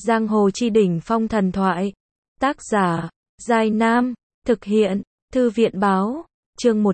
Giang hồ chi đỉnh phong thần thoại. Tác giả, Giai Nam. Thực hiện, Thư viện báo. Chương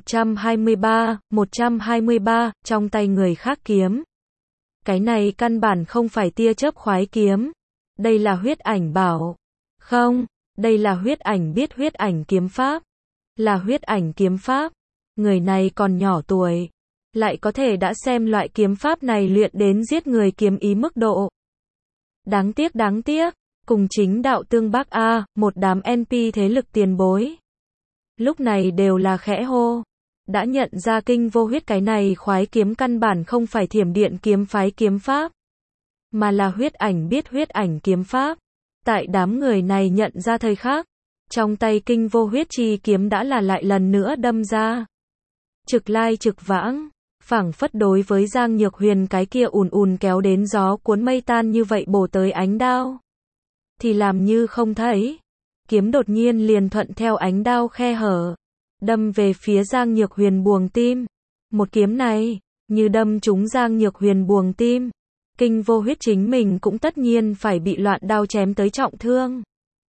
123, trong tay người khác kiếm. Cái này căn bản không phải tia chớp khoái kiếm. Đây là huyết ảnh bảo. Không, đây là huyết ảnh biết huyết ảnh kiếm pháp. Là huyết ảnh kiếm pháp. Người này còn nhỏ tuổi. Lại có thể đã xem loại kiếm pháp này luyện đến giết người kiếm ý mức độ. Đáng tiếc, cùng chính đạo tương bác A, một đám NP thế lực tiền bối. Lúc này đều là khẽ hô. Đã nhận ra kinh vô huyết cái này khoái kiếm căn bản không phải thiểm điện kiếm phái kiếm pháp. Mà là huyết ảnh biết huyết ảnh kiếm pháp. Tại đám người này nhận ra thời khắc. Trong tay kinh vô huyết chi kiếm đã là lại lần nữa đâm ra. Trực lai trực vãng. Phảng phất đối với Giang Nhược Huyền cái kia ùn kéo đến gió cuốn mây tan như vậy bổ tới ánh đao. Thì làm như không thấy. Kiếm đột nhiên liền thuận theo ánh đao khe hở. Đâm về phía Giang Nhược Huyền buồng tim. Một kiếm này, như đâm trúng Giang Nhược Huyền buồng tim. Kinh vô huyết chính mình cũng tất nhiên phải bị loạn đao chém tới trọng thương.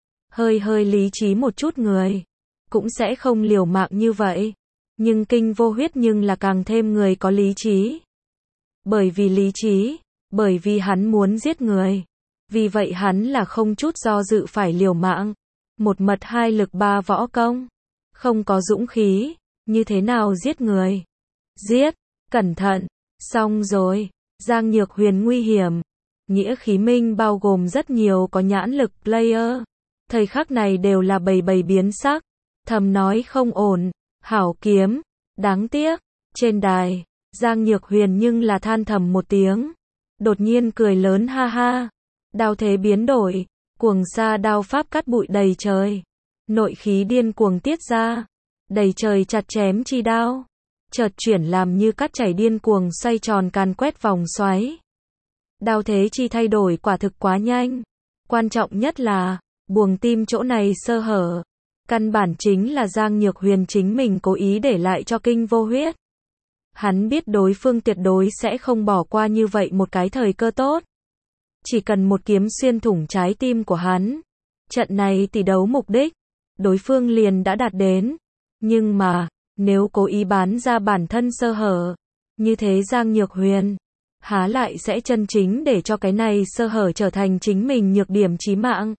Hơi lý trí một chút người. Cũng sẽ không liều mạng như vậy. Nhưng kinh vô huyết nhưng là càng thêm người có lý trí. Bởi vì lý trí, bởi vì hắn muốn giết người. Vì vậy hắn là không chút do dự phải liều mạng. Một mật hai lực ba võ công. Không có dũng khí, như thế nào giết người? Giết, cẩn thận, xong rồi, Giang Nhược Huyền nguy hiểm. Nghĩa khí minh bao gồm rất nhiều có nhãn lực player. Thời khắc này đều là bầy biến sắc. Thầm nói không ổn. Hảo kiếm, đáng tiếc, trên đài, Giang Nhược Huyền nhưng là than thầm một tiếng. Đột nhiên cười lớn ha ha. Đao thế biến đổi, cuồng sa đao pháp cắt bụi đầy trời. Nội khí điên cuồng tiết ra. Đầy trời chặt chém chi đao. Chợt chuyển làm như cắt chảy điên cuồng xoay tròn càn quét vòng xoáy. Đao thế chi thay đổi quả thực quá nhanh. Quan trọng nhất là, buồng tim chỗ này sơ hở. Căn bản chính là Giang Nhược Huyền chính mình cố ý để lại cho kinh vô huyết. Hắn biết đối phương tuyệt đối sẽ không bỏ qua như vậy một cái thời cơ tốt. Chỉ cần một kiếm xuyên thủng trái tim của hắn. Trận này tỷ đấu mục đích, đối phương liền đã đạt đến. Nhưng mà, nếu cố ý bán ra bản thân sơ hở, như thế Giang Nhược Huyền, há lại sẽ chân chính để cho cái này sơ hở trở thành chính mình nhược điểm chí mạng.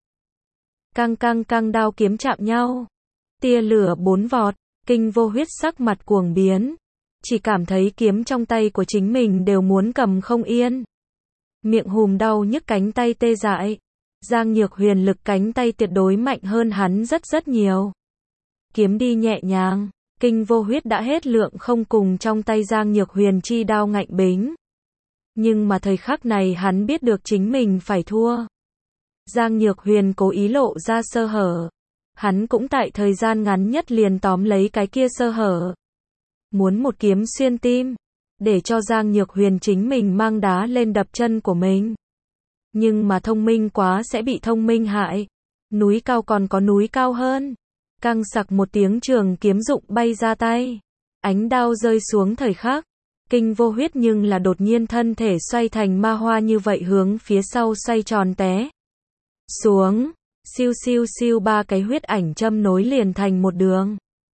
Căng đao kiếm chạm nhau. Tia lửa bốn vọt, kinh vô huyết sắc mặt cuồng biến. Chỉ cảm thấy kiếm trong tay của chính mình đều muốn cầm không yên. Miệng hùm đau nhức cánh tay tê dại. Giang Nhược Huyền lực cánh tay tuyệt đối mạnh hơn hắn rất nhiều. Kiếm đi nhẹ nhàng, kinh vô huyết đã hết lượng không cùng trong tay Giang Nhược Huyền chi đao ngạnh bính. Nhưng mà thời khắc này hắn biết được chính mình phải thua. Giang Nhược Huyền cố ý lộ ra sơ hở. Hắn cũng tại thời gian ngắn nhất liền tóm lấy cái kia sơ hở. Muốn một kiếm xuyên tim. Để cho Giang Nhược Huyền chính mình mang đá lên đập chân của mình. Nhưng mà thông minh quá sẽ bị thông minh hại. Núi cao còn có núi cao hơn. Căng sặc một tiếng trường kiếm rụng bay ra tay. Ánh đao rơi xuống thời khắc. Kinh vô huyết nhưng là đột nhiên thân thể xoay thành ma hoa như vậy hướng phía sau xoay tròn té xuống. Siêu ba cái huyết ảnh châm nối liền thành một đường.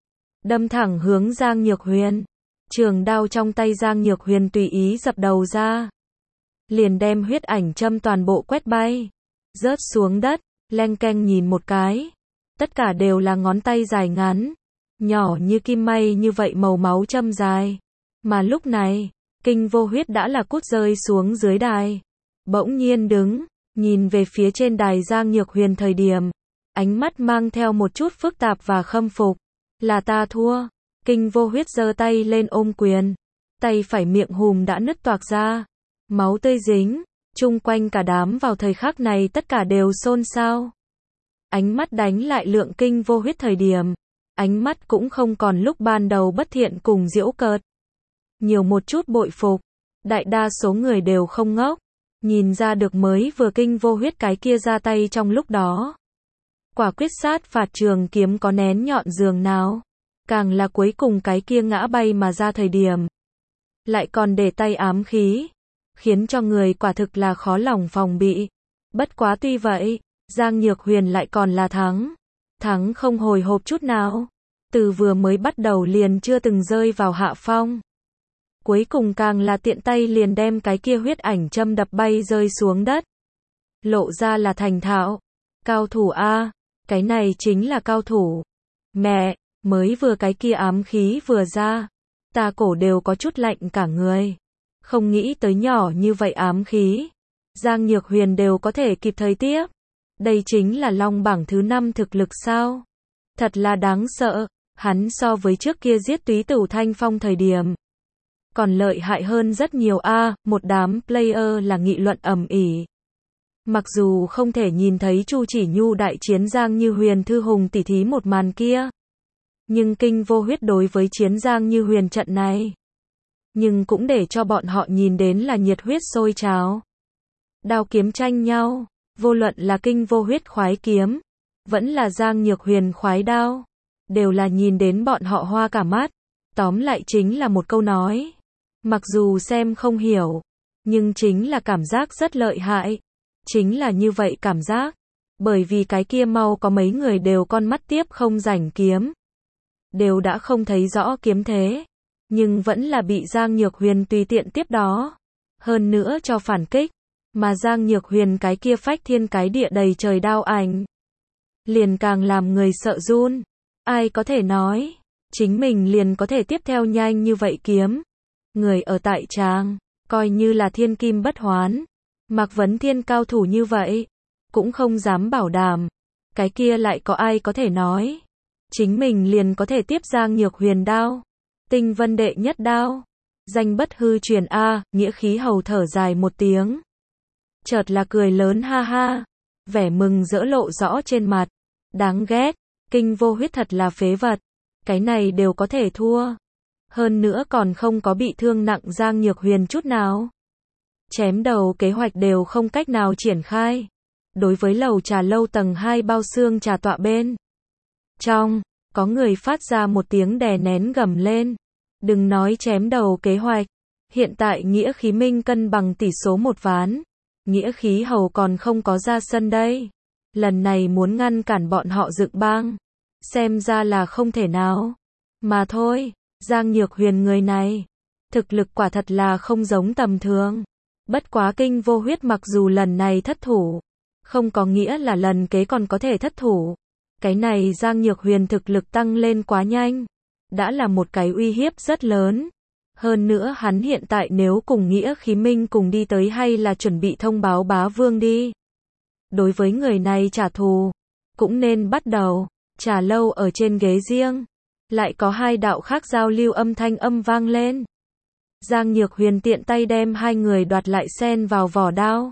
Đâm thẳng hướng Giang Nhược Huyền. Trường đao trong tay Giang Nhược Huyền tùy ý dập đầu ra. Liền đem huyết ảnh châm toàn bộ quét bay. Rớt xuống đất, leng keng nhìn một cái. Tất cả đều là ngón tay dài ngắn. Nhỏ như kim may như vậy màu máu châm dài. Mà lúc này, kinh vô huyết đã là cút rơi xuống dưới đài. Bỗng nhiên đứng, nhìn về phía trên đài Giang Nhược Huyền thời điểm. Ánh mắt mang theo một chút phức tạp và khâm phục. Là ta thua. Kinh vô huyết giơ tay lên ôm quyền. Tay phải miệng hùm đã nứt toạc ra. Máu tươi dính. Chung quanh cả đám vào thời khắc này tất cả đều xôn xao. Ánh mắt đánh lại lượng kinh vô huyết thời điểm. Ánh mắt cũng không còn lúc ban đầu bất thiện cùng giễu cợt. Nhiều một chút bội phục. Đại đa số người đều không ngốc. Nhìn ra được mới vừa kinh vô huyết cái kia ra tay trong lúc đó. Quả quyết sát phạt trường kiếm có nén nhọn giường nào. Càng là cuối cùng cái kia ngã bay mà ra thời điểm. Lại còn để tay ám khí. Khiến cho người quả thực là khó lòng phòng bị. Bất quá tuy vậy, Giang Nhược Huyền lại còn là thắng. Thắng không hồi hộp chút nào. Từ vừa mới bắt đầu liền chưa từng rơi vào hạ phong. Cuối cùng càng là tiện tay liền đem cái kia huyết ảnh châm đập bay rơi xuống đất. Lộ ra là thành thạo. Cao thủ A, cái này chính là cao thủ. Mẹ, mới vừa cái kia ám khí vừa ra, ta cổ đều có chút lạnh cả người. Không nghĩ tới nhỏ như vậy ám khí, Giang Nhược Huyền đều có thể kịp thời tiếp. Đây chính là long bảng thứ 5 thực lực sao? Thật là đáng sợ, hắn so với trước kia giết Túy Tửu Thanh Phong thời điểm còn lợi hại hơn rất nhiều a. Một đám player là nghị luận ầm ĩ. Mặc dù không thể nhìn thấy Chu Chỉ Nhu đại chiến Giang Như Huyền Thư Hùng tỉ thí một màn kia, nhưng Kinh Vô Huyết đối với chiến Giang Như Huyền trận này, nhưng cũng để cho bọn họ nhìn đến là nhiệt huyết sôi trào. Đao kiếm tranh nhau, vô luận là Kinh Vô Huyết khoái kiếm, vẫn là Giang Nhược Huyền khoái đao, đều là nhìn đến bọn họ hoa cả mắt. Tóm lại chính là một câu nói, mặc dù xem không hiểu, nhưng chính là cảm giác rất lợi hại. Chính là như vậy cảm giác, bởi vì cái kia mau có mấy người đều con mắt tiếp không rảnh kiếm, đều đã không thấy rõ kiếm thế, nhưng vẫn là bị Giang Nhược Huyền tùy tiện tiếp đó, hơn nữa cho phản kích, mà Giang Nhược Huyền cái kia phách thiên cái địa đầy trời đao ảnh, liền càng làm người sợ run. Ai có thể nói, chính mình liền có thể tiếp theo nhanh như vậy kiếm. Người ở tại tràng, coi như là thiên kim bất hoán, Mạc Vấn Thiên cao thủ như vậy, cũng không dám bảo đảm. Cái kia lại có ai có thể nói, chính mình liền có thể tiếp Giang Nhược Huyền đao. Tinh Vân đệ nhất đao, danh bất hư truyền a. Nghĩa Khí Hầu thở dài một tiếng, chợt là cười lớn ha ha, vẻ mừng rỡ lộ rõ trên mặt. Đáng ghét, Kinh Vô Huyết thật là phế vật, cái này đều có thể thua, hơn nữa còn không có bị thương nặng Giang Nhược Huyền chút nào. Chém đầu kế hoạch đều không cách nào triển khai. Đối với lầu trà lâu tầng 2 bao xương trà tọa bên trong, có người phát ra một tiếng đè nén gầm lên. Đừng nói chém đầu kế hoạch, hiện tại Nghĩa Khí Minh cân bằng tỷ số 1 ván, Nghĩa Khí Hầu còn không có ra sân đây. Lần này muốn ngăn cản bọn họ dựng bang, xem ra là không thể nào. Mà thôi, Giang Nhược Huyền người này, thực lực quả thật là không giống tầm thường. Bất quá Kinh Vô Huyết mặc dù lần này thất thủ, không có nghĩa là lần kế còn có thể thất thủ. Cái này Giang Nhược Huyền thực lực tăng lên quá nhanh, đã là một cái uy hiếp rất lớn. Hơn nữa hắn hiện tại nếu cùng Nghĩa Khí Minh cùng đi tới hay là chuẩn bị thông báo bá vương đi. Đối với người này trả thù, cũng nên bắt đầu. Trà lâu ở trên ghế riêng, lại có hai đạo khác giao lưu âm thanh vang lên. Giang Nhược Huyền tiện tay đem hai người đoạt lại xen vào vỏ đao.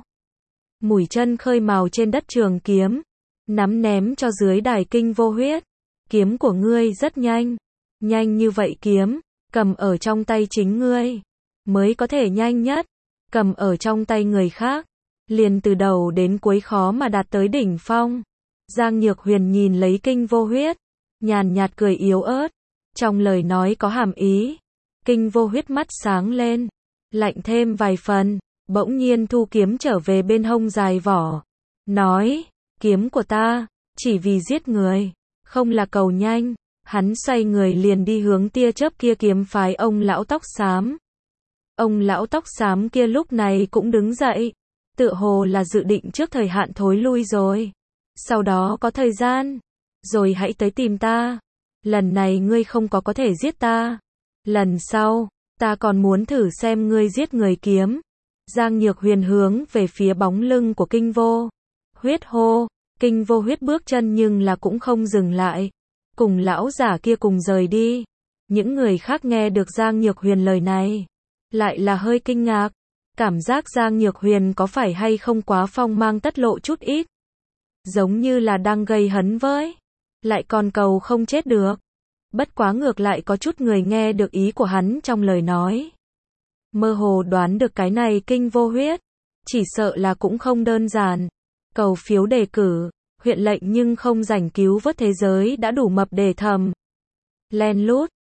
Mũi chân khơi màu trên đất trường kiếm, nắm ném cho dưới đài Kinh Vô Huyết. Kiếm của ngươi rất nhanh, nhanh như vậy kiếm, cầm ở trong tay chính ngươi, mới có thể nhanh nhất, cầm ở trong tay người khác, liền từ đầu đến cuối khó mà đạt tới đỉnh phong. Giang Nhược Huyền nhìn lấy Kinh Vô Huyết, nhàn nhạt cười yếu ớt, trong lời nói có hàm ý. Kinh Vô Huyết mắt sáng lên, lạnh thêm vài phần, bỗng nhiên thu kiếm trở về bên hông dài vỏ, nói, kiếm của ta, chỉ vì giết người, không là cầu nhanh. Hắn xoay người liền đi hướng tia chớp kia kiếm phái ông lão tóc xám. Ông lão tóc xám kia lúc này cũng đứng dậy, tựa hồ là dự định trước thời hạn thối lui rồi. Sau đó có thời gian, rồi hãy tới tìm ta. Lần này ngươi không có thể giết ta. Lần sau, ta còn muốn thử xem ngươi giết người kiếm. Giang Nhược Huyền hướng về phía bóng lưng của Kinh Vô Huyết hô. Kinh Vô Huyết bước chân nhưng là cũng không dừng lại, cùng lão giả kia cùng rời đi. Những người khác nghe được Giang Nhược Huyền lời này, lại là hơi kinh ngạc. Cảm giác Giang Nhược Huyền có phải hay không quá phong mang tất lộ chút ít, giống như là đang gây hấn với, lại còn cầu không chết được. Bất quá ngược lại có chút người nghe được ý của hắn trong lời nói, mơ hồ đoán được cái này Kinh Vô Huyết, chỉ sợ là cũng không đơn giản. Cầu phiếu đề cử, huyện lệnh nhưng không rảnh cứu vớt thế giới đã đủ mập để thầm. Len lút.